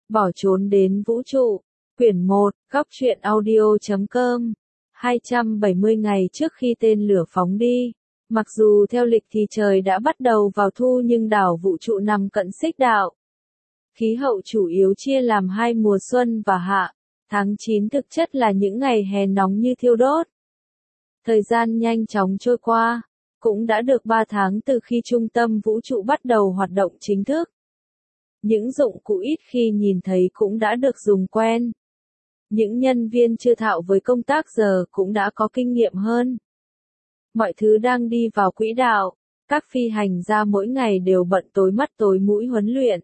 Bỏ trốn đến vũ trụ. Quyển 1, góc truyện audio.com. 270 ngày trước khi tên lửa phóng đi. Mặc dù theo lịch thì trời đã bắt đầu vào thu nhưng đảo vũ trụ nằm cận xích đạo. Khí hậu chủ yếu chia làm hai mùa xuân và hạ. Tháng 9 thực chất là những ngày hè nóng như thiêu đốt. Thời gian nhanh chóng trôi qua. Cũng đã được 3 tháng từ khi trung tâm vũ trụ bắt đầu hoạt động chính thức. Những dụng cụ ít khi nhìn thấy cũng đã được dùng quen. Những nhân viên chưa thạo với công tác giờ cũng đã có kinh nghiệm hơn. Mọi thứ đang đi vào quỹ đạo, các phi hành gia mỗi ngày đều bận tối mắt tối mũi huấn luyện.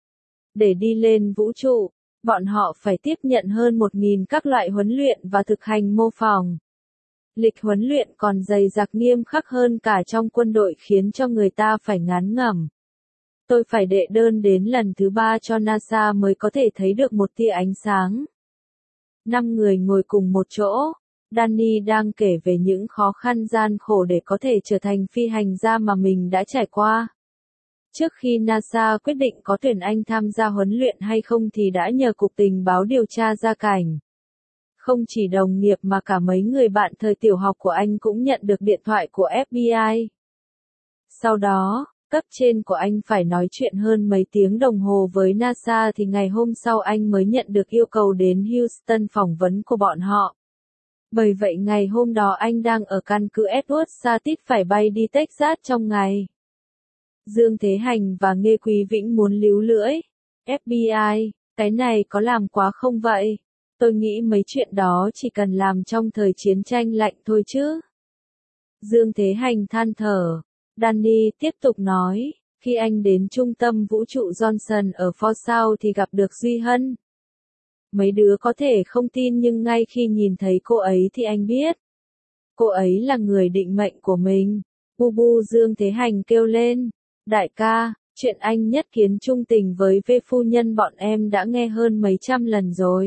Để đi lên vũ trụ, bọn họ phải tiếp nhận hơn 1.000 các loại huấn luyện và thực hành mô phỏng. Lịch huấn luyện còn dày dặc nghiêm khắc hơn cả trong quân đội khiến cho người ta phải ngán ngẩm. Tôi phải đệ đơn đến lần thứ 3 cho NASA mới có thể thấy được một tia ánh sáng. 5 người ngồi cùng một chỗ. Danny đang kể về những khó khăn gian khổ để có thể trở thành phi hành gia mà mình đã trải qua. Trước khi NASA quyết định có tuyển anh tham gia huấn luyện hay không thì đã nhờ Cục Tình báo điều tra ra cảnh. Không chỉ đồng nghiệp mà cả mấy người bạn thời tiểu học của anh cũng nhận được điện thoại của FBI. Sau đó, cấp trên của anh phải nói chuyện hơn mấy tiếng đồng hồ với NASA thì ngày hôm sau anh mới nhận được yêu cầu đến Houston phỏng vấn của bọn họ. Bởi vậy ngày hôm đó anh đang ở căn cứ Edward Satis phải bay đi Texas trong ngày. Dương Thế Hành và Nghê Quý Vĩnh muốn líu lưỡi. FBI, cái này có làm quá không vậy? Tôi nghĩ mấy chuyện đó chỉ cần làm trong thời chiến tranh lạnh thôi chứ. Dương Thế Hành than thở. Danny tiếp tục nói, khi anh đến trung tâm vũ trụ Johnson ở Forsyth thì gặp được Duy Hân. Mấy đứa có thể không tin nhưng ngay khi nhìn thấy cô ấy thì anh biết. Cô ấy là người định mệnh của mình. Bu bu Dương Thế Hành kêu lên. Đại ca, chuyện anh nhất kiến trung tình với V phu nhân bọn em đã nghe hơn mấy trăm lần rồi.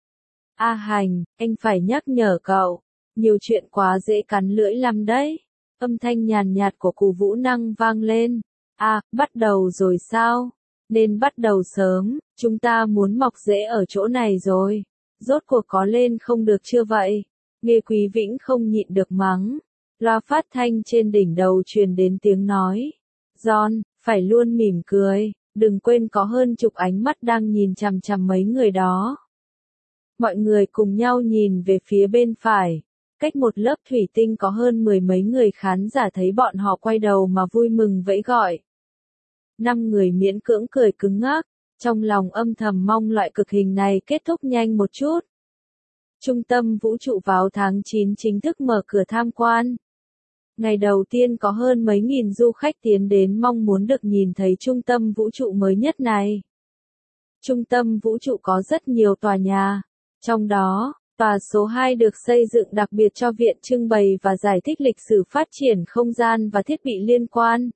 A Hành, anh phải nhắc nhở cậu. Nhiều chuyện quá dễ cắn lưỡi lắm đấy. Âm thanh nhàn nhạt của Cù Vũ Năng vang lên. À, bắt đầu rồi sao? Nên bắt đầu sớm, chúng ta muốn mọc rễ ở chỗ này rồi. Rốt cuộc có lên không được chưa vậy? Nghê Quý Vĩnh không nhịn được mắng. Loa phát thanh trên đỉnh đầu truyền đến tiếng nói. John, phải luôn mỉm cười, đừng quên có hơn chục ánh mắt đang nhìn chằm chằm mấy người đó. Mọi người cùng nhau nhìn về phía bên phải. Cách một lớp thủy tinh có hơn 10 mấy người khán giả thấy bọn họ quay đầu mà vui mừng vẫy gọi. 5 người miễn cưỡng cười cứng ngắc, trong lòng âm thầm mong loại cực hình này kết thúc nhanh một chút. Trung tâm vũ trụ vào tháng 9 chính thức mở cửa tham quan. Ngày đầu tiên có hơn mấy nghìn du khách tiến đến mong muốn được nhìn thấy trung tâm vũ trụ mới nhất này. Trung tâm vũ trụ có rất nhiều tòa nhà, trong đó, tòa số 2 được xây dựng đặc biệt cho viện trưng bày và giải thích lịch sử phát triển không gian và thiết bị liên quan.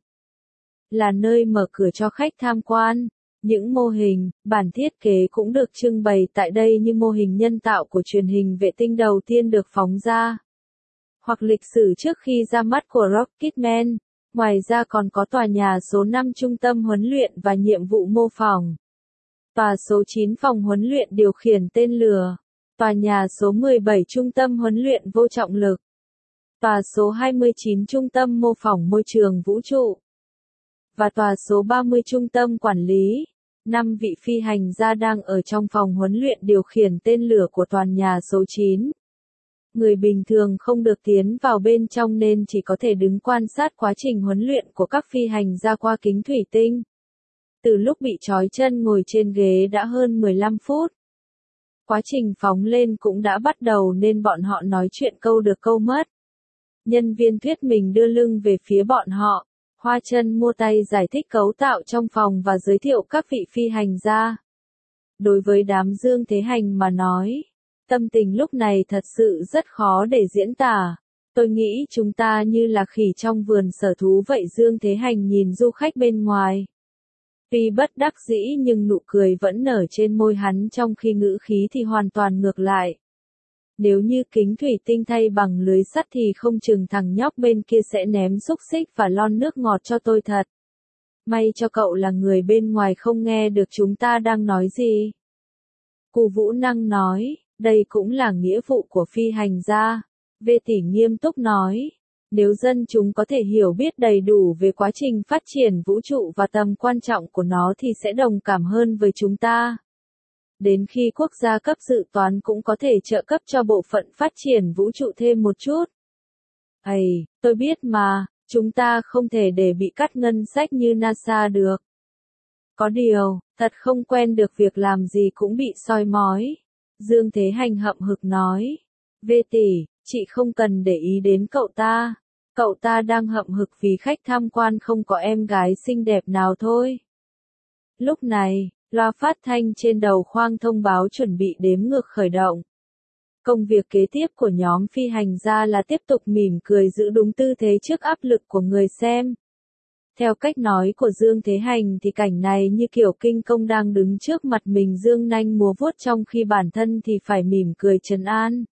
Là nơi mở cửa cho khách tham quan. Những mô hình, bản thiết kế cũng được trưng bày tại đây như mô hình nhân tạo của truyền hình vệ tinh đầu tiên được phóng ra. Hoặc lịch sử trước khi ra mắt của Rocketman. Ngoài ra còn có tòa nhà số 5 trung tâm huấn luyện và nhiệm vụ mô phỏng. Tòa số 9 phòng huấn luyện điều khiển tên lửa. Tòa nhà số 17 trung tâm huấn luyện vô trọng lực. Tòa số 29 trung tâm mô phỏng môi trường vũ trụ. Và tòa số 30 trung tâm quản lý. 5 vị phi hành gia đang ở trong phòng huấn luyện điều khiển tên lửa của tòa nhà số 9. Người bình thường không được tiến vào bên trong nên chỉ có thể đứng quan sát quá trình huấn luyện của các phi hành gia qua kính thủy tinh. Từ lúc bị trói chân ngồi trên ghế đã hơn 15 phút. Quá trình phóng lên cũng đã bắt đầu nên bọn họ nói chuyện câu được câu mất. Nhân viên thuyết mình đưa lưng về phía bọn họ, hoa chân mua tay giải thích cấu tạo trong phòng và giới thiệu các vị phi hành gia. Đối với đám Dương Thế Hành mà nói, tâm tình lúc này thật sự rất khó để diễn tả. Tôi nghĩ chúng ta như là khỉ trong vườn sở thú vậy. Dương Thế Hành nhìn du khách bên ngoài. Tuy bất đắc dĩ nhưng nụ cười vẫn nở trên môi hắn trong khi ngữ khí thì hoàn toàn ngược lại. Nếu như kính thủy tinh thay bằng lưới sắt thì không chừng thằng nhóc bên kia sẽ ném xúc xích và lon nước ngọt cho tôi thật. May cho cậu là người bên ngoài không nghe được chúng ta đang nói gì. Cù Vũ Năng nói, đây cũng là nghĩa vụ của phi hành gia. Vệ tỷ nghiêm túc nói, nếu dân chúng có thể hiểu biết đầy đủ về quá trình phát triển vũ trụ và tầm quan trọng của nó thì sẽ đồng cảm hơn với chúng ta. Đến khi quốc gia cấp dự toán cũng có thể trợ cấp cho bộ phận phát triển vũ trụ thêm một chút. Tôi biết mà, chúng ta không thể để bị cắt ngân sách như NASA được. Có điều, thật không quen được việc làm gì cũng bị soi mói. Dương Thế Hành hậm hực nói. Vệ tỷ, chị không cần để ý đến cậu ta. Cậu ta đang hậm hực vì khách tham quan không có em gái xinh đẹp nào thôi. Lúc này, loa phát thanh trên đầu khoang thông báo chuẩn bị đếm ngược khởi động. Công việc kế tiếp của nhóm phi hành gia là tiếp tục mỉm cười giữ đúng tư thế trước áp lực của người xem. Theo cách nói của Dương Thế Hành thì cảnh này như kiểu kinh công đang đứng trước mặt mình dương nanh múa vuốt trong khi bản thân thì phải mỉm cười trấn an.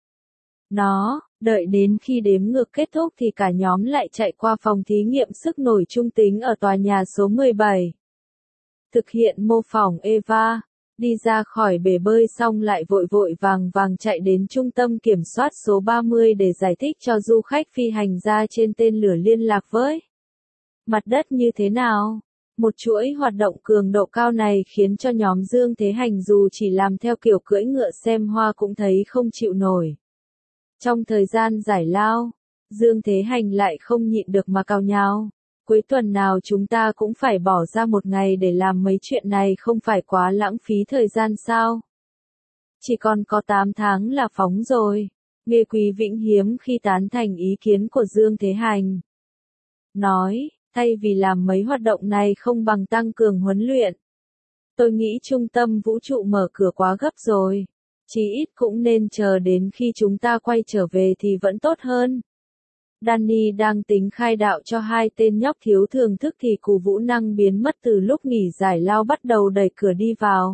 Đợi đến khi đếm ngược kết thúc thì cả nhóm lại chạy qua phòng thí nghiệm sức nổi trung tính ở tòa nhà số 17. Thực hiện mô phỏng EVA, đi ra khỏi bể bơi xong lại vội vội vàng vàng chạy đến trung tâm kiểm soát số 30 để giải thích cho du khách phi hành gia trên tên lửa liên lạc với mặt đất như thế nào. Một chuỗi hoạt động cường độ cao này khiến cho nhóm Dương Thế Hành dù chỉ làm theo kiểu cưỡi ngựa xem hoa cũng thấy không chịu nổi. Trong thời gian giải lao, Dương Thế Hành lại không nhịn được mà cào nhào. Cuối tuần nào chúng ta cũng phải bỏ ra một ngày để làm mấy chuyện này không phải quá lãng phí thời gian sao? Chỉ còn có 8 tháng là phóng rồi. Nghe Quý Vĩnh hiếm khi tán thành ý kiến của Dương Thế Hành. Nói, thay vì làm mấy hoạt động này không bằng tăng cường huấn luyện. Tôi nghĩ trung tâm vũ trụ mở cửa quá gấp rồi. Chí ít cũng nên chờ đến khi chúng ta quay trở về thì vẫn tốt hơn. Danny đang tính khai đạo cho hai tên nhóc thiếu thưởng thức thì Cù Vũ Năng biến mất từ lúc nghỉ giải lao bắt đầu đẩy cửa đi vào.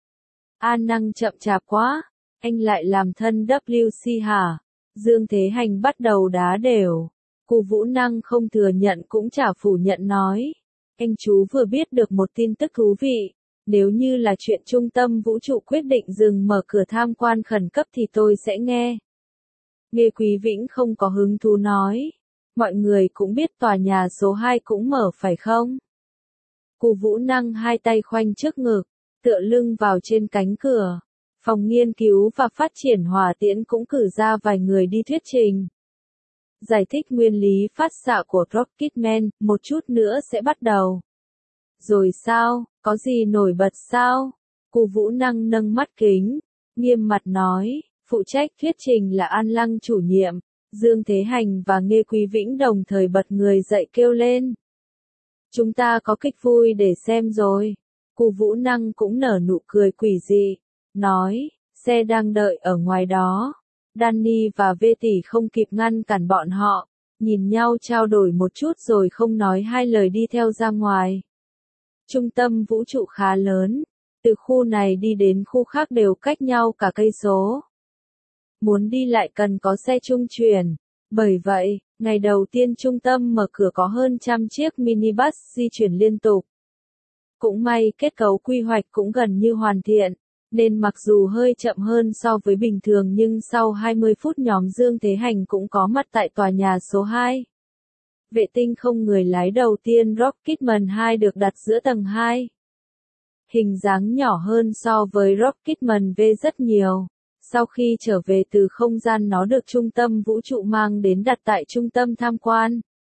An Năng chậm chạp quá, anh lại làm thân WC hả? Dương Thế Hành bắt đầu đá đều. Cù Vũ Năng không thừa nhận cũng chả phủ nhận nói. Anh chú vừa biết được một tin tức thú vị. Nếu như là chuyện trung tâm vũ trụ quyết định dừng mở cửa tham quan khẩn cấp thì tôi sẽ nghe. Nghe Quý Vĩnh không có hứng thú nói. Mọi người cũng biết tòa nhà số 2 cũng mở phải không? Cù Vũ Năng hai tay khoanh trước ngực, tựa lưng vào trên cánh cửa. Phòng nghiên cứu và phát triển hỏa tiễn cũng cử ra vài người đi thuyết trình. Giải thích nguyên lý phát xạ của Rocketman, một chút nữa sẽ bắt đầu. Rồi sao, có gì nổi bật sao? Cù Vũ Năng nâng mắt kính, nghiêm mặt nói, phụ trách thuyết trình là An Lăng chủ nhiệm. Dương Thế Hành và Nghê Quý Vĩnh đồng thời bật người dậy kêu lên. Chúng ta có kịch vui để xem rồi. Cù Vũ Năng cũng nở nụ cười quỷ dị, nói, xe đang đợi ở ngoài đó. Danny và Vê Tỷ không kịp ngăn cản bọn họ, nhìn nhau trao đổi một chút rồi không nói hai lời đi theo ra ngoài. Trung tâm vũ trụ khá lớn, từ khu này đi đến khu khác đều cách nhau cả cây số. Muốn đi lại cần có xe trung chuyển. Bởi vậy, ngày đầu tiên trung tâm mở cửa có hơn 100 chiếc minibus di chuyển liên tục. Cũng may kết cấu quy hoạch cũng gần như hoàn thiện, nên mặc dù hơi chậm hơn so với bình thường nhưng sau 20 phút nhóm Dương Thế Hành cũng có mặt tại tòa nhà số 2. Vệ tinh không người lái đầu tiên Rocketman 2 được đặt giữa tầng 2. Hình dáng nhỏ hơn so với Rocketman V rất nhiều. Sau khi trở về từ không gian nó được trung tâm vũ trụ mang đến đặt tại trung tâm tham quan.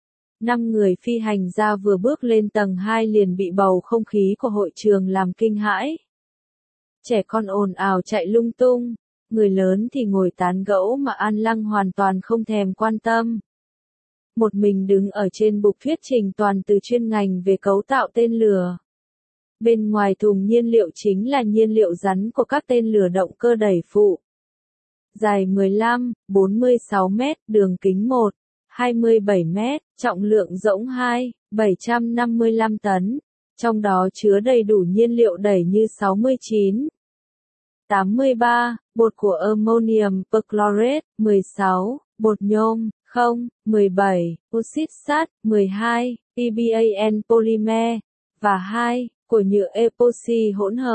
5 người phi hành gia vừa bước lên tầng 2 liền bị bầu không khí của hội trường làm kinh hãi. Trẻ con ồn ào chạy lung tung, người lớn thì ngồi tán gẫu mà An Lăng hoàn toàn không thèm quan tâm. Một mình đứng ở trên bục thuyết trình toàn từ chuyên ngành về cấu tạo tên lửa. Bên ngoài thùng nhiên liệu chính là nhiên liệu rắn của các tên lửa động cơ đẩy phụ. Dài 15, 46 mét, đường kính 1, 27 mét, trọng lượng rỗng 2, 755 tấn. Trong đó chứa đầy đủ nhiên liệu đẩy như 69, 83, bột của ammonium perchlorate, 16, bột nhôm, 0, 17, oxit sắt, 12, PBAN polymer, và 2, của nhựa epoxy hỗn hợp.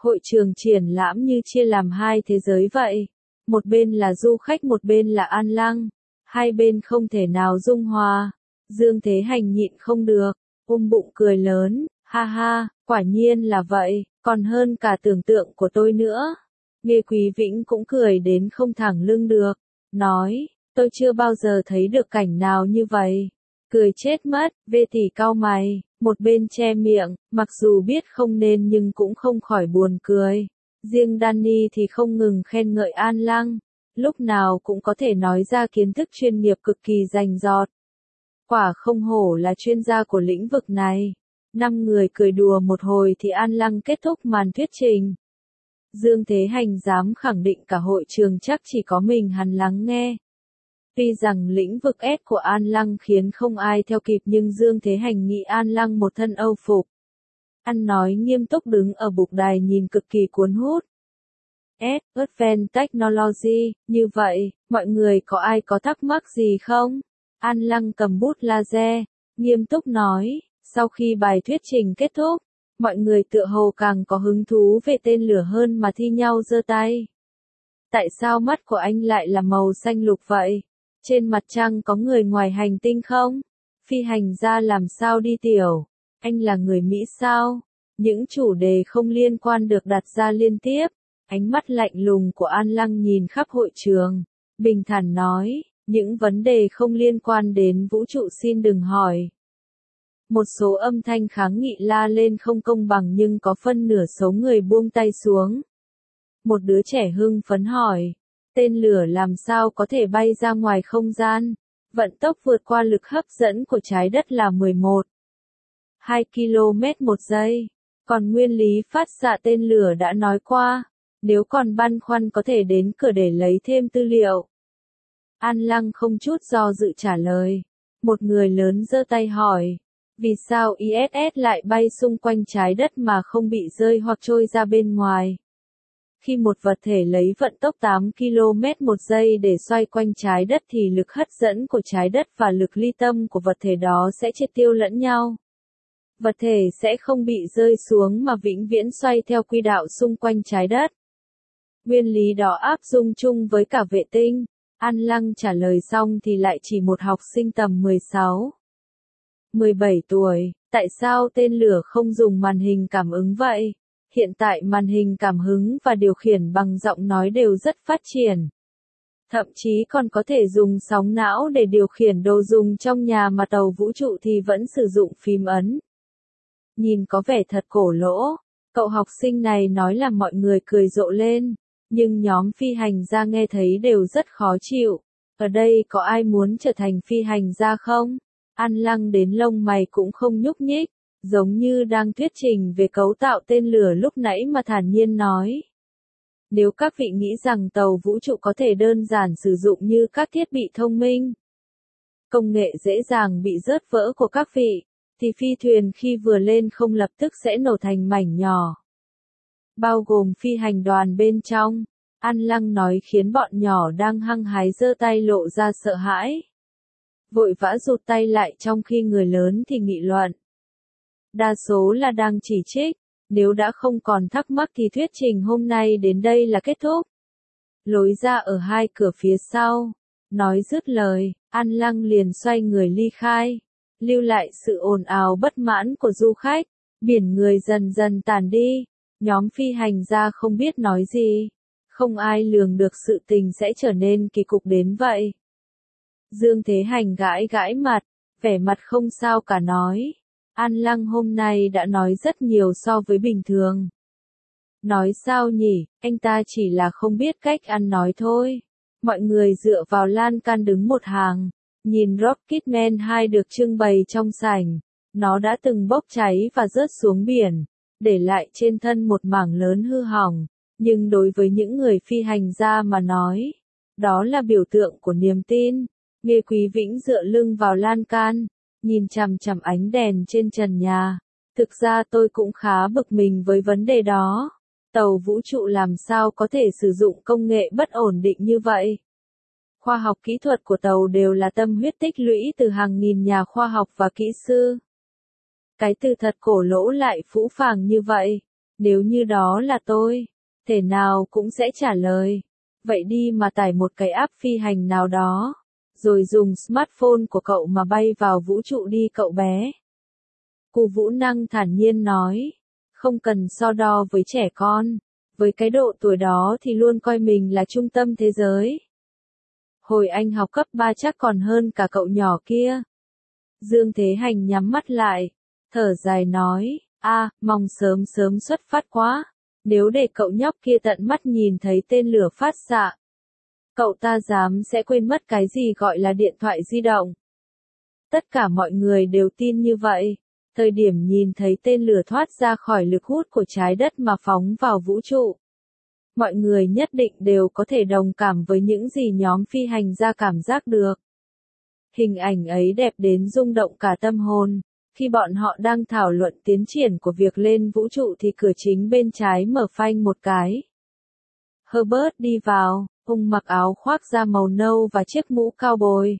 Hội trường triển lãm như chia làm hai thế giới vậy. Một bên là du khách, một bên là An Lăng. Hai bên không thể nào dung hòa. Dương Thế Hành nhịn không được, ôm bụng cười lớn, ha ha, quả nhiên là vậy, còn hơn cả tưởng tượng của tôi nữa. Nghe Quý Vĩnh cũng cười đến không thẳng lưng được, nói, tôi chưa bao giờ thấy được cảnh nào như vậy. Cười chết mất, Vê Tỷ cau mày, một bên che miệng, mặc dù biết không nên nhưng cũng không khỏi buồn cười. Riêng Danny thì không ngừng khen ngợi An Lăng, lúc nào cũng có thể nói ra kiến thức chuyên nghiệp cực kỳ rành rọt. Quả không hổ là chuyên gia của lĩnh vực này. 5 người cười đùa một hồi thì An Lăng kết thúc màn thuyết trình. Dương Thế Hành dám khẳng định cả hội trường chắc chỉ có mình hắn lắng nghe. Tuy rằng lĩnh vực S của An Lăng khiến không ai theo kịp nhưng Dương Thế Hành nghĩ An Lăng một thân âu phục. Ăn nói nghiêm túc đứng ở bục đài nhìn cực kỳ cuốn hút. Advanced Technology, như vậy, mọi người có ai có thắc mắc gì không? An Lăng cầm bút laser, nghiêm túc nói, sau khi bài thuyết trình kết thúc, mọi người tựa hồ càng có hứng thú về tên lửa hơn mà thi nhau giơ tay. Tại sao mắt của anh lại là màu xanh lục vậy? Trên mặt trăng có người ngoài hành tinh không? Phi hành gia làm sao đi tiểu? Anh là người Mỹ sao? Những chủ đề không liên quan được đặt ra liên tiếp. Ánh mắt lạnh lùng của An Lăng nhìn khắp hội trường, bình thản nói, những vấn đề không liên quan đến vũ trụ xin đừng hỏi. Một số âm thanh kháng nghị la lên không công bằng nhưng có phân nửa số người buông tay xuống. Một đứa trẻ hưng phấn hỏi, tên lửa làm sao có thể bay ra ngoài không gian? Vận tốc vượt qua lực hấp dẫn của trái đất là 11,2 km một giây. Còn nguyên lý phát xạ tên lửa đã nói qua. Nếu còn băn khoăn có thể đến cửa để lấy thêm tư liệu. An Lăng không chút do dự trả lời. Một người lớn giơ tay hỏi. Vì sao ISS lại bay xung quanh trái đất mà không bị rơi hoặc trôi ra bên ngoài? Khi một vật thể lấy vận tốc 8 km một giây để xoay quanh trái đất thì lực hấp dẫn của trái đất và lực ly tâm của vật thể đó sẽ triệt tiêu lẫn nhau. Vật thể sẽ không bị rơi xuống mà vĩnh viễn xoay theo quỹ đạo xung quanh trái đất. Nguyên lý đó áp dụng chung với cả vệ tinh. An Lăng trả lời xong thì lại chỉ một học sinh tầm 16-17 tuổi. Tại sao tên lửa không dùng màn hình cảm ứng vậy? Hiện tại màn hình cảm hứng và điều khiển bằng giọng nói đều rất phát triển. Thậm chí còn có thể dùng sóng não để điều khiển đồ dùng trong nhà mà tàu vũ trụ thì vẫn sử dụng phím ấn. Nhìn có vẻ thật cổ lỗ. Cậu học sinh này nói làm mọi người cười rộ lên. Nhưng nhóm phi hành gia nghe thấy đều rất khó chịu. Ở đây có ai muốn trở thành phi hành gia không? An Lăng đến lông mày cũng không nhúc nhích, giống như đang thuyết trình về cấu tạo tên lửa lúc nãy mà thản nhiên nói. Nếu các vị nghĩ rằng tàu vũ trụ có thể đơn giản sử dụng như các thiết bị thông minh, công nghệ dễ dàng bị rớt vỡ của các vị, thì phi thuyền khi vừa lên không lập tức sẽ nổ thành mảnh nhỏ. Bao gồm phi hành đoàn bên trong. An Lăng nói khiến bọn nhỏ đang hăng hái giơ tay lộ ra sợ hãi. Vội vã rụt tay lại trong khi người lớn thì nghị luận. Đa số là đang chỉ trích, nếu đã không còn thắc mắc thì thuyết trình hôm nay đến đây là kết thúc. Lối ra ở hai cửa phía sau. Nói dứt lời, An Lăng liền xoay người ly khai, lưu lại sự ồn ào bất mãn của du khách. Biển người dần dần tàn đi. Nhóm phi hành gia không biết nói gì. Không ai lường được sự tình sẽ trở nên kỳ cục đến vậy. Dương Thế Hành gãi gãi mặt, vẻ mặt không sao cả nói. An Lăng hôm nay đã nói rất nhiều so với bình thường. Nói sao nhỉ, anh ta chỉ là không biết cách ăn nói thôi. Mọi người dựa vào lan can đứng một hàng, nhìn Rocketman 2 được trưng bày trong sảnh. Nó đã từng bốc cháy và rớt xuống biển, để lại trên thân một mảng lớn hư hỏng. Nhưng đối với những người phi hành gia mà nói, đó là biểu tượng của niềm tin. Nghe Quý Vĩnh dựa lưng vào lan can, nhìn chằm chằm ánh đèn trên trần nhà. Thực ra tôi cũng khá bực mình với vấn đề đó. Tàu vũ trụ làm sao có thể sử dụng công nghệ bất ổn định như vậy? Khoa học kỹ thuật của tàu đều là tâm huyết tích lũy từ hàng nghìn nhà khoa học và kỹ sư. Cái từ thật cổ lỗ lại phũ phàng như vậy. Nếu như đó là tôi, thể nào cũng sẽ trả lời. Vậy đi mà tải một cái app phi hành nào đó, rồi dùng smartphone của cậu mà bay vào vũ trụ đi cậu bé. Cù Vũ Năng thản nhiên nói, không cần so đo với trẻ con, với cái độ tuổi đó thì luôn coi mình là trung tâm thế giới. Hồi anh học cấp 3 chắc còn hơn cả cậu nhỏ kia. Dương Thế Hành nhắm mắt lại, thở dài nói, mong sớm sớm xuất phát quá, nếu để cậu nhóc kia tận mắt nhìn thấy tên lửa phát xạ, cậu ta dám sẽ quên mất cái gì gọi là điện thoại di động. Tất cả mọi người đều tin như vậy. Thời điểm nhìn thấy tên lửa thoát ra khỏi lực hút của trái đất mà phóng vào vũ trụ, mọi người nhất định đều có thể đồng cảm với những gì nhóm phi hành gia cảm giác được. Hình ảnh ấy đẹp đến rung động cả tâm hồn. Khi bọn họ đang thảo luận tiến triển của việc lên vũ trụ thì cửa chính bên trái mở phanh một cái. Herbert đi vào, ông mặc áo khoác da màu nâu và chiếc mũ cao bồi.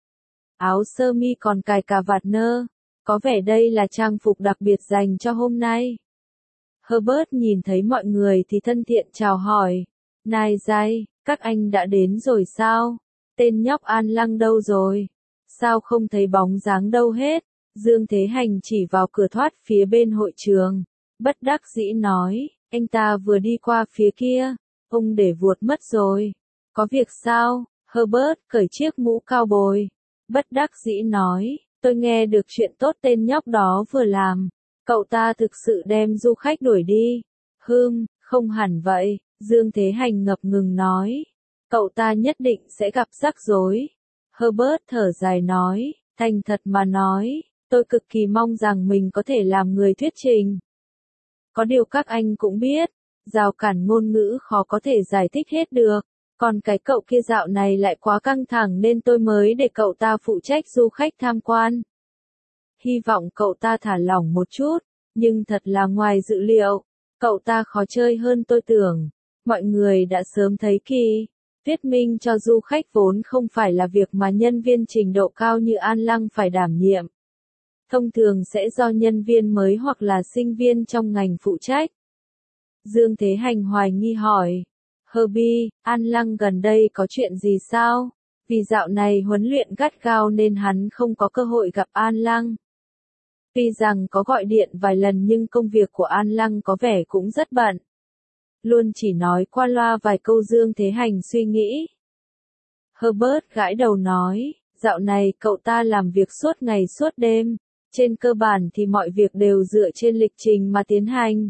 Áo sơ mi còn cài cà vạt nơ. Có vẻ đây là trang phục đặc biệt dành cho hôm nay. Herbert nhìn thấy mọi người thì thân thiện chào hỏi. Này dây, các anh đã đến rồi sao? Tên nhóc An Lăng đâu rồi? Sao không thấy bóng dáng đâu hết? Dương Thế Hành chỉ vào cửa thoát phía bên hội trường. Bất đắc dĩ nói, anh ta vừa đi qua phía kia. Ông để vuột mất rồi. Có việc sao? Herbert cởi chiếc mũ cao bồi. Bất đắc dĩ nói. Tôi nghe được chuyện tốt tên nhóc đó vừa làm. Cậu ta thực sự đem du khách đuổi đi. Không hẳn vậy, Dương Thế Hành ngập ngừng nói. Cậu ta nhất định sẽ gặp rắc rối. Herbert thở dài nói, thành thật mà nói, tôi cực kỳ mong rằng mình có thể làm người thuyết trình. Có điều các anh cũng biết, rào cản ngôn ngữ khó có thể giải thích hết được. Còn cái cậu kia dạo này lại quá căng thẳng nên tôi mới để cậu ta phụ trách du khách tham quan. Hy vọng cậu ta thả lỏng một chút, nhưng thật là ngoài dự liệu, cậu ta khó chơi hơn tôi tưởng. Mọi người đã sớm thấy kỳ, thuyết minh cho du khách vốn không phải là việc mà nhân viên trình độ cao như An Lăng phải đảm nhiệm. Thông thường sẽ do nhân viên mới hoặc là sinh viên trong ngành phụ trách. Dương Thế Hành hoài nghi hỏi. Herbie, An Lăng gần đây có chuyện gì sao? Vì dạo này huấn luyện gắt gao nên hắn không có cơ hội gặp An Lăng. Tuy rằng có gọi điện vài lần nhưng công việc của An Lăng có vẻ cũng rất bận. Luôn chỉ nói qua loa vài câu. Dương Thế Hành suy nghĩ. Herbert gãi đầu nói, dạo này cậu ta làm việc suốt ngày suốt đêm. Trên cơ bản thì mọi việc đều dựa trên lịch trình mà tiến hành.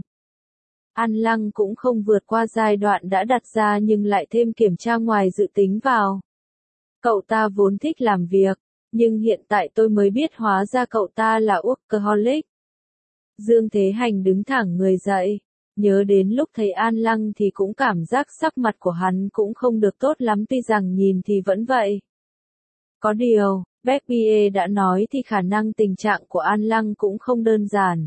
An Lăng cũng không vượt qua giai đoạn đã đặt ra nhưng lại thêm kiểm tra ngoài dự tính vào. Cậu ta vốn thích làm việc, nhưng hiện tại tôi mới biết hóa ra cậu ta là workaholic. Dương Thế Hành đứng thẳng người dậy, nhớ đến lúc thấy An Lăng thì cũng cảm giác sắc mặt của hắn cũng không được tốt lắm tuy rằng nhìn thì vẫn vậy. Có điều, Becky đã nói thì khả năng tình trạng của An Lăng cũng không đơn giản.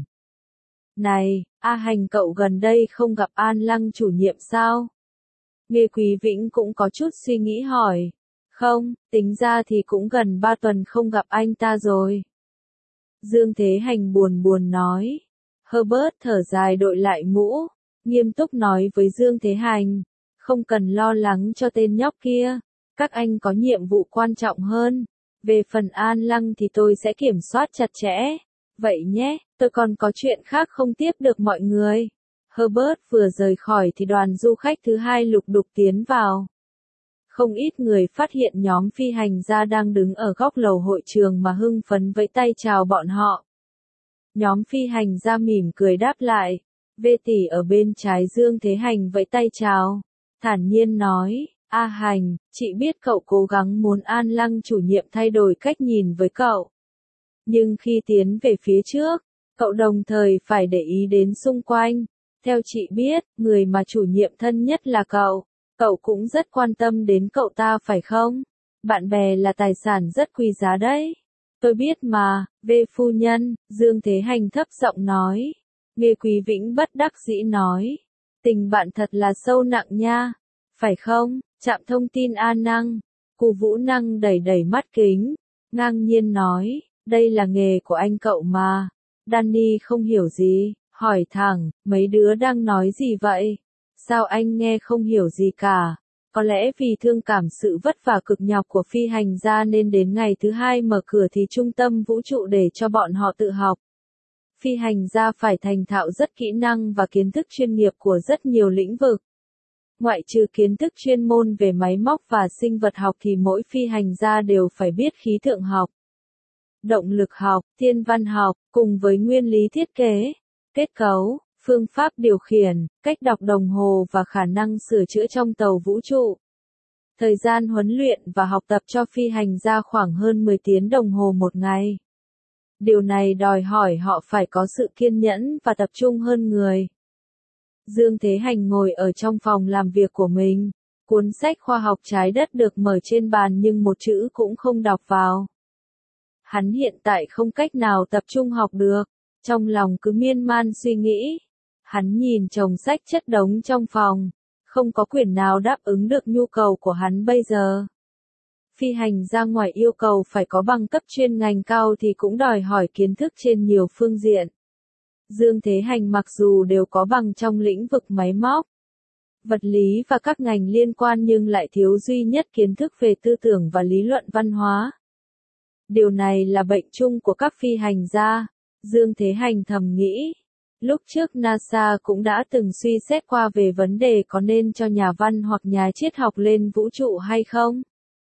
Này, Hành cậu gần đây không gặp An Lăng chủ nhiệm sao? Nghe Quý Vĩnh cũng có chút suy nghĩ hỏi. Không, tính ra thì cũng gần 3 tuần không gặp anh ta rồi. Dương Thế Hành buồn buồn nói. Herbert thở dài đội lại mũ, nghiêm túc nói với Dương Thế Hành. Không cần lo lắng cho tên nhóc kia, các anh có nhiệm vụ quan trọng hơn. Về phần An Lăng thì tôi sẽ kiểm soát chặt chẽ. Vậy nhé, tôi còn có chuyện khác không tiếp được mọi người. Herbert vừa rời khỏi thì đoàn du khách thứ hai lục đục tiến vào. Không ít người phát hiện nhóm phi hành gia đang đứng ở góc lầu hội trường mà hưng phấn vẫy tay chào bọn họ. Nhóm phi hành gia mỉm cười đáp lại. Vê tỷ ở bên trái Dương Thế Hành vẫy tay chào. Thản nhiên nói, Hành, chị biết cậu cố gắng muốn An Lăng chủ nhiệm thay đổi cách nhìn với cậu. Nhưng khi tiến về phía trước, cậu đồng thời phải để ý đến xung quanh. Theo chị biết, người mà chủ nhiệm thân nhất là cậu. Cậu cũng rất quan tâm đến cậu ta phải không? Bạn bè là tài sản rất quý giá đấy. Tôi biết mà, Vê phu nhân, Dương Thế Hành thấp giọng nói. Nghe Quý Vĩnh bất đắc dĩ nói. Tình bạn thật là sâu nặng nha. Phải không? Trạm thông tin An Năng. Cù Vũ Năng đẩy đẩy mắt kính. Ngang nhiên nói. Đây là nghề của anh cậu mà. Danny không hiểu gì. hỏi thẳng, mấy đứa đang nói gì vậy? Sao anh nghe không hiểu gì cả? Có lẽ vì thương cảm sự vất vả cực nhọc của phi hành gia nên đến ngày thứ hai mở cửa thì trung tâm vũ trụ để cho bọn họ tự học. Phi hành gia phải thành thạo rất kỹ năng và kiến thức chuyên nghiệp của rất nhiều lĩnh vực. Ngoại trừ kiến thức chuyên môn về máy móc và sinh vật học thì mỗi phi hành gia đều phải biết khí tượng học, động lực học, thiên văn học, cùng với nguyên lý thiết kế, kết cấu, phương pháp điều khiển, cách đọc đồng hồ và khả năng sửa chữa trong tàu vũ trụ. Thời gian huấn luyện và học tập cho phi hành gia khoảng hơn 10 tiếng đồng hồ một ngày. Điều này đòi hỏi họ phải có sự kiên nhẫn và tập trung hơn người. Dương Thế Hành ngồi ở trong phòng làm việc của mình. Cuốn sách khoa học trái đất được mở trên bàn nhưng một chữ cũng không đọc vào. Hắn hiện tại không cách nào tập trung học được. Trong lòng cứ miên man suy nghĩ. Hắn nhìn chồng sách chất đống trong phòng. Không có quyển nào đáp ứng được nhu cầu của hắn bây giờ. Phi hành gia ngoài yêu cầu phải có bằng cấp chuyên ngành cao thì cũng đòi hỏi kiến thức trên nhiều phương diện. Dương Thế Hành mặc dù đều có bằng trong lĩnh vực máy móc, vật lý và các ngành liên quan nhưng lại thiếu duy nhất kiến thức về tư tưởng và lý luận văn hóa. Điều này là bệnh chung của các phi hành gia, Dương Thế Hành thầm nghĩ. Lúc trước NASA cũng đã từng suy xét qua về vấn đề có nên cho nhà văn hoặc nhà triết học lên vũ trụ hay không.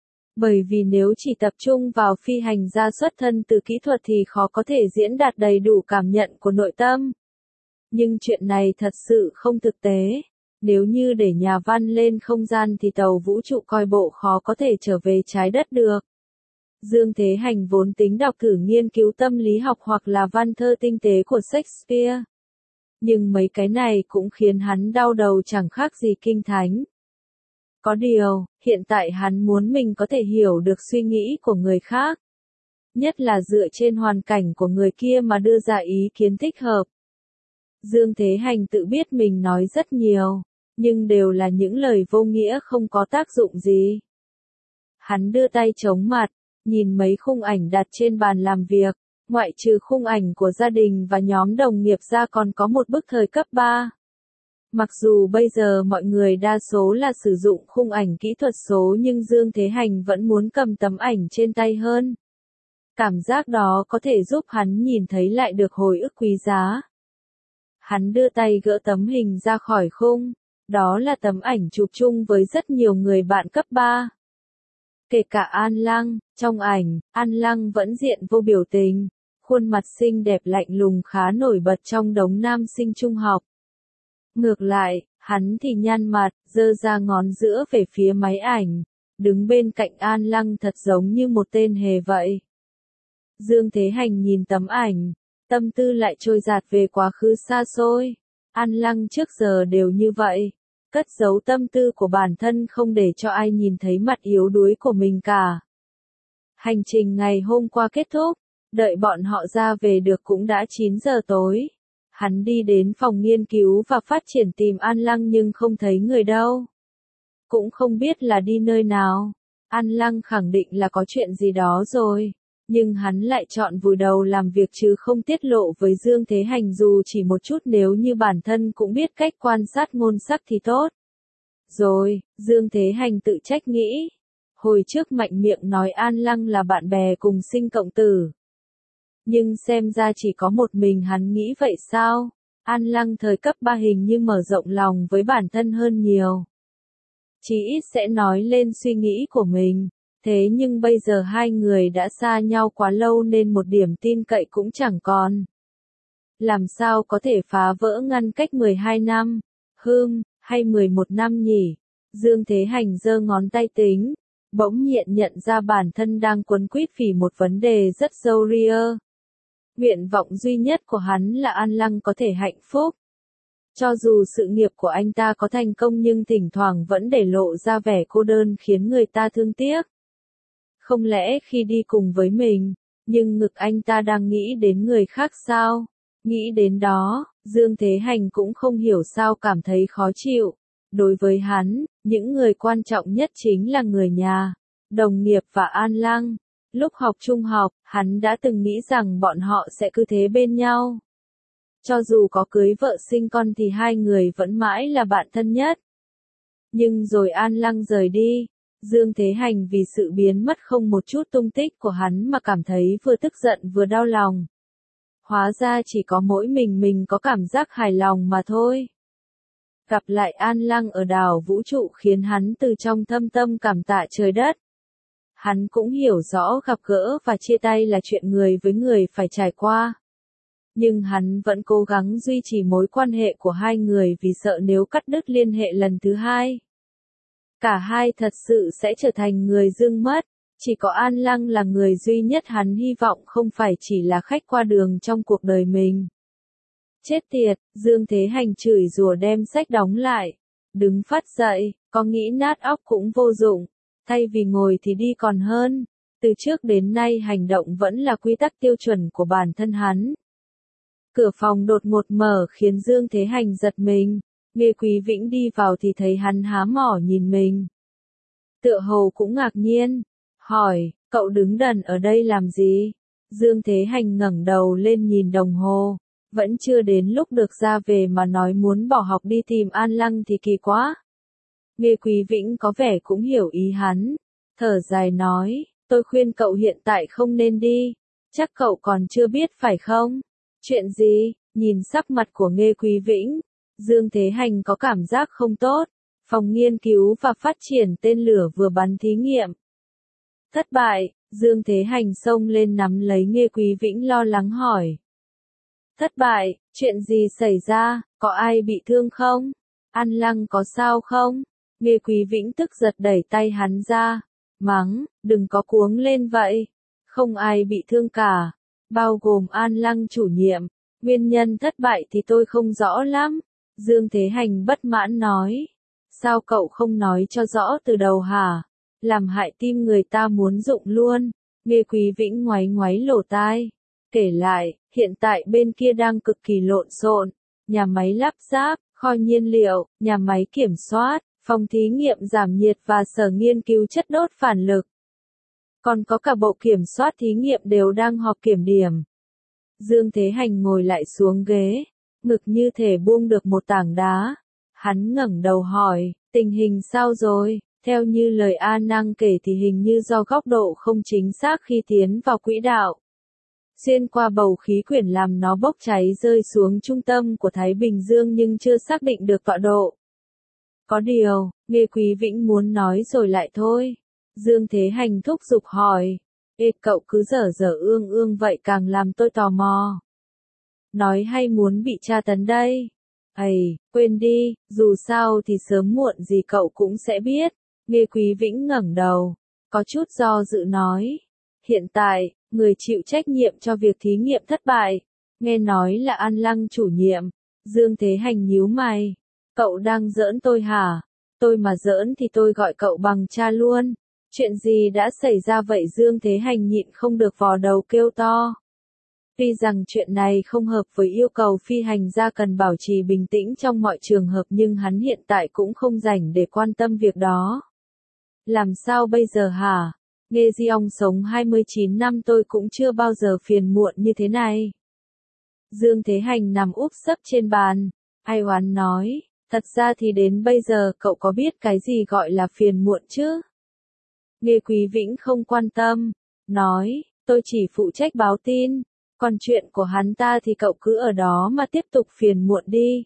Bởi vì nếu chỉ tập trung vào phi hành gia xuất thân từ kỹ thuật thì khó có thể diễn đạt đầy đủ cảm nhận của nội tâm. Nhưng chuyện này thật sự không thực tế. Nếu như để nhà văn lên không gian thì tàu vũ trụ coi bộ khó có thể trở về trái đất được. Dương Thế Hành vốn tính đọc thử nghiên cứu tâm lý học hoặc là văn thơ tinh tế của Shakespeare. Nhưng mấy cái này cũng khiến hắn đau đầu chẳng khác gì kinh thánh. Có điều, hiện tại hắn muốn mình có thể hiểu được suy nghĩ của người khác. Nhất là dựa trên hoàn cảnh của người kia mà đưa ra ý kiến thích hợp. Dương Thế Hành tự biết mình nói rất nhiều, nhưng đều là những lời vô nghĩa không có tác dụng gì. Hắn đưa tay chống mặt, nhìn mấy khung ảnh đặt trên bàn làm việc, ngoại trừ khung ảnh của gia đình và nhóm đồng nghiệp ra còn có một bức thời cấp 3. Mặc dù bây giờ mọi người đa số là sử dụng khung ảnh kỹ thuật số nhưng Dương Thế Hành vẫn muốn cầm tấm ảnh trên tay hơn. Cảm giác đó có thể giúp hắn nhìn thấy lại được hồi ức quý giá. Hắn đưa tay gỡ tấm hình ra khỏi khung, đó là tấm ảnh chụp chung với rất nhiều người bạn cấp 3. Kể cả An Lăng, trong ảnh, An Lăng vẫn diện vô biểu tình, khuôn mặt xinh đẹp lạnh lùng khá nổi bật trong đống nam sinh trung học. Ngược lại, hắn thì nhăn mặt, giơ ra ngón giữa về phía máy ảnh, đứng bên cạnh An Lăng thật giống như một tên hề vậy. Dương Thế Hành nhìn tấm ảnh, tâm tư lại trôi dạt về quá khứ xa xôi. An Lăng trước giờ đều như vậy, cất giấu tâm tư của bản thân không để cho ai nhìn thấy mặt yếu đuối của mình cả. Hành trình ngày hôm qua kết thúc, đợi bọn họ ra về được cũng đã 9 giờ tối. Hắn đi đến phòng nghiên cứu và phát triển tìm An Lăng nhưng không thấy người đâu. Cũng không biết là đi nơi nào. An Lăng khẳng định là có chuyện gì đó rồi. Nhưng hắn lại chọn vùi đầu làm việc chứ không tiết lộ với Dương Thế Hành dù chỉ một chút, nếu như bản thân cũng biết cách quan sát ngôn sắc thì tốt. Rồi, Dương Thế Hành tự trách nghĩ. Hồi trước mạnh miệng nói An Lăng là bạn bè cùng sinh cộng tử. Nhưng xem ra chỉ có một mình hắn nghĩ vậy sao? An Lăng thời cấp 3 hình như mở rộng lòng với bản thân hơn nhiều. Chí ít sẽ nói lên suy nghĩ của mình. Thế nhưng bây giờ hai người đã xa nhau quá lâu nên một điểm tin cậy cũng chẳng còn. Làm sao có thể phá vỡ ngăn cách 12 năm? Hay 11 năm nhỉ? Dương Thế Hành giơ ngón tay tính. Bỗng nhiên nhận ra bản thân đang quấn quýt vì một vấn đề rất sâu ria. Nguyện vọng duy nhất của hắn là An Lăng có thể hạnh phúc. Cho dù sự nghiệp của anh ta có thành công nhưng thỉnh thoảng vẫn để lộ ra vẻ cô đơn khiến người ta thương tiếc. Không lẽ khi đi cùng với mình, nhưng ngực anh ta đang nghĩ đến người khác sao? Nghĩ đến đó, Dương Thế Hành cũng không hiểu sao cảm thấy khó chịu. Đối với hắn, những người quan trọng nhất chính là người nhà, đồng nghiệp và An Lăng. Lúc học trung học, hắn đã từng nghĩ rằng bọn họ sẽ cứ thế bên nhau. Cho dù có cưới vợ sinh con thì hai người vẫn mãi là bạn thân nhất. Nhưng rồi An Lăng rời đi, Dương Thế Hành vì sự biến mất không một chút tung tích của hắn mà cảm thấy vừa tức giận vừa đau lòng. Hóa ra chỉ có mỗi mình có cảm giác hài lòng mà thôi. Gặp lại An Lăng ở đảo vũ trụ khiến hắn từ trong thâm tâm cảm tạ trời đất. Hắn cũng hiểu rõ gặp gỡ và chia tay là chuyện người với người phải trải qua. Nhưng hắn vẫn cố gắng duy trì mối quan hệ của hai người vì sợ nếu cắt đứt liên hệ lần thứ hai, cả hai thật sự sẽ trở thành người dưng mất. Chỉ có An Lăng là người duy nhất hắn hy vọng không phải chỉ là khách qua đường trong cuộc đời mình. Chết tiệt, Dương Thế Hành chửi rủa đem sách đóng lại. Đứng phát dậy, có nghĩ nát óc cũng vô dụng. Thay vì ngồi thì đi còn hơn. Từ trước đến nay hành động vẫn là quy tắc tiêu chuẩn của bản thân hắn. Cửa phòng đột ngột mở khiến Dương Thế Hành giật mình. Nghe Quý Vĩnh đi vào thì thấy hắn há mỏ nhìn mình. Tựa hồ cũng ngạc nhiên. Hỏi, cậu đứng đần ở đây làm gì? Dương Thế Hành ngẩng đầu lên nhìn đồng hồ. Vẫn chưa đến lúc được ra về mà nói muốn bỏ học đi tìm An Lăng thì kỳ quá. Nghe Quý Vĩnh có vẻ cũng hiểu ý hắn. Thở dài nói, tôi khuyên cậu hiện tại không nên đi. Chắc cậu còn chưa biết phải không? Chuyện gì? Nhìn sắc mặt của Nghe Quý Vĩnh, Dương Thế Hành có cảm giác không tốt. Phòng nghiên cứu và phát triển tên lửa vừa bắn thí nghiệm. Thất bại, Dương Thế Hành xông lên nắm lấy Nghe Quý Vĩnh lo lắng hỏi. Thất bại, chuyện gì xảy ra, có ai bị thương không? An Lăng có sao không? Nghe Quý Vĩnh tức giật đẩy tay hắn ra. Mắng, đừng có cuống lên vậy. Không ai bị thương cả. Bao gồm An Lăng chủ nhiệm. Nguyên nhân thất bại thì tôi không rõ lắm. Dương Thế Hành bất mãn nói. Sao cậu không nói cho rõ từ đầu hả? Làm hại tim người ta muốn rụng luôn. Nghe Quý Vĩnh ngoáy ngoáy lỗ tai. Kể lại, hiện tại bên kia đang cực kỳ lộn xộn. Nhà máy lắp ráp, kho nhiên liệu, nhà máy kiểm soát, phòng thí nghiệm giảm nhiệt và sở nghiên cứu chất đốt phản lực. Còn có cả bộ kiểm soát thí nghiệm đều đang họp kiểm điểm. Dương Thế Hành ngồi lại xuống ghế, ngực như thể buông được một tảng đá. Hắn ngẩng đầu hỏi, tình hình sao rồi? Theo như lời A Năng kể thì hình như do góc độ không chính xác khi tiến vào quỹ đạo. Xuyên qua bầu khí quyển làm nó bốc cháy rơi xuống trung tâm của Thái Bình Dương nhưng chưa xác định được tọa độ. Có điều, Nghe Quý Vĩnh muốn nói rồi lại thôi. Dương Thế Hành thúc giục hỏi. Ê cậu cứ dở dở ương ương vậy càng làm tôi tò mò. Nói hay muốn bị tra tấn đây? Ây, quên đi, dù sao thì sớm muộn gì cậu cũng sẽ biết. Nghe Quý Vĩnh ngẩng đầu, có chút do dự nói. Hiện tại, người chịu trách nhiệm cho việc thí nghiệm thất bại, nghe nói là An Lăng chủ nhiệm. Dương Thế Hành nhíu mày. Cậu đang giỡn tôi hả? Tôi mà giỡn thì tôi gọi cậu bằng cha luôn. Chuyện gì đã xảy ra vậy? Dương Thế Hành nhịn không được vò đầu kêu to. Tuy rằng chuyện này không hợp với yêu cầu phi hành gia cần bảo trì bình tĩnh trong mọi trường hợp nhưng hắn hiện tại cũng không rảnh để quan tâm việc đó. Làm sao bây giờ hả? Nghe Di ông sống 29 năm tôi cũng chưa bao giờ phiền muộn như thế này. Dương Thế Hành nằm úp sấp trên bàn. Ai oán nói, thật ra thì đến bây giờ cậu có biết cái gì gọi là phiền muộn chứ? Nghe Quý Vĩnh không quan tâm. Nói, tôi chỉ phụ trách báo tin. Còn chuyện của hắn ta thì cậu cứ ở đó mà tiếp tục phiền muộn đi.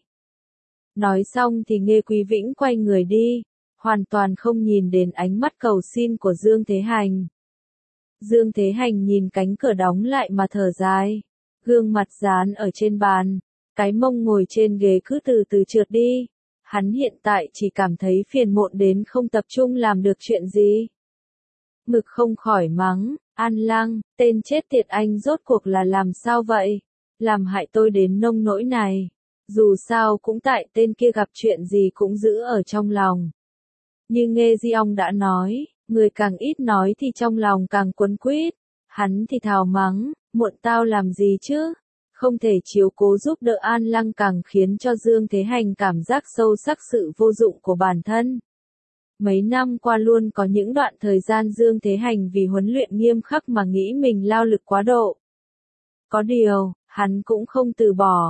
Nói xong thì Nghe Quý Vĩnh quay người đi. Hoàn toàn không nhìn đến ánh mắt cầu xin của Dương Thế Hành. Dương Thế Hành nhìn cánh cửa đóng lại mà thở dài. Gương mặt dán ở trên bàn. Cái mông ngồi trên ghế cứ từ từ trượt đi. Hắn hiện tại chỉ cảm thấy phiền muộn đến không tập trung làm được chuyện gì. Mực không khỏi mắng. An Lăng, tên chết tiệt anh rốt cuộc là làm sao vậy? Làm hại tôi đến nông nỗi này. Dù sao cũng tại tên kia gặp chuyện gì cũng giữ ở trong lòng. Như Nghe Di ông đã nói, người càng ít nói thì trong lòng càng quấn quýt. Hắn thì thào mắng, muộn tao làm gì chứ? Không thể chiếu cố giúp đỡ An Lăng càng khiến cho Dương Thế Hành cảm giác sâu sắc sự vô dụng của bản thân. Mấy năm qua luôn có những đoạn thời gian Dương Thế Hành vì huấn luyện nghiêm khắc mà nghĩ mình lao lực quá độ. Có điều, hắn cũng không từ bỏ.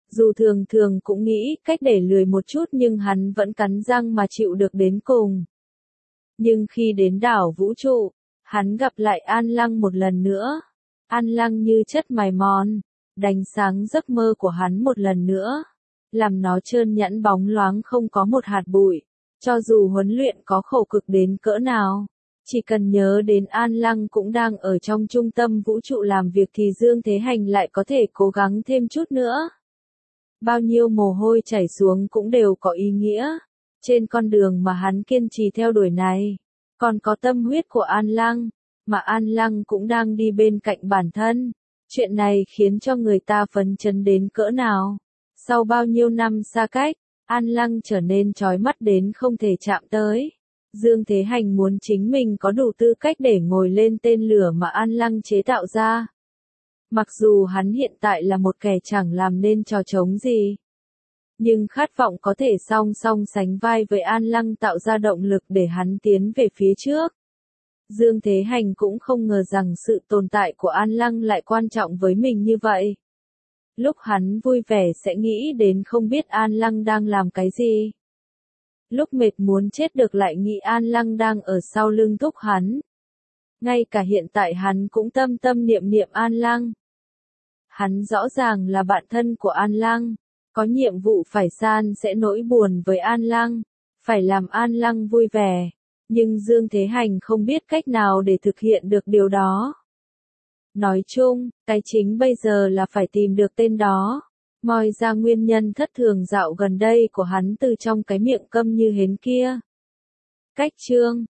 Dù thường thường cũng nghĩ cách để lười một chút nhưng hắn vẫn cắn răng mà chịu được đến cùng. Nhưng khi đến đảo vũ trụ, hắn gặp lại An Lăng một lần nữa. An Lăng như chất mài mòn, đánh sáng giấc mơ của hắn một lần nữa, làm nó trơn nhẵn bóng loáng không có một hạt bụi. Cho dù huấn luyện có khổ cực đến cỡ nào, chỉ cần nhớ đến An Lăng cũng đang ở trong trung tâm vũ trụ làm việc thì Dương Thế Hành lại có thể cố gắng thêm chút nữa. Bao nhiêu mồ hôi chảy xuống cũng đều có ý nghĩa. Trên con đường mà hắn kiên trì theo đuổi này, còn có tâm huyết của An Lăng, mà An Lăng cũng đang đi bên cạnh bản thân. Chuyện này khiến cho người ta phấn chấn đến cỡ nào. Sau bao nhiêu năm xa cách, An Lăng trở nên chói mắt đến không thể chạm tới. Dương Thế Hành muốn chính mình có đủ tư cách để ngồi lên tên lửa mà An Lăng chế tạo ra. Mặc dù hắn hiện tại là một kẻ chẳng làm nên trò trống gì, nhưng khát vọng có thể song song sánh vai với An Lăng tạo ra động lực để hắn tiến về phía trước. Dương Thế Hành cũng không ngờ rằng sự tồn tại của An Lăng lại quan trọng với mình như vậy. Lúc hắn vui vẻ sẽ nghĩ đến không biết An Lăng đang làm cái gì. Lúc mệt muốn chết được lại nghĩ An Lăng đang ở sau lưng thúc hắn. Ngay cả hiện tại hắn cũng tâm tâm niệm niệm An Lăng. Hắn rõ ràng là bạn thân của An Lăng, có nhiệm vụ phải san sẻ nỗi buồn với An Lăng, phải làm An Lăng vui vẻ. Nhưng Dương Thế Hành không biết cách nào để thực hiện được điều đó. Nói chung, cái chính bây giờ là phải tìm được tên đó. Moi ra nguyên nhân thất thường dạo gần đây của hắn từ trong cái miệng câm như hến kia. Cách chương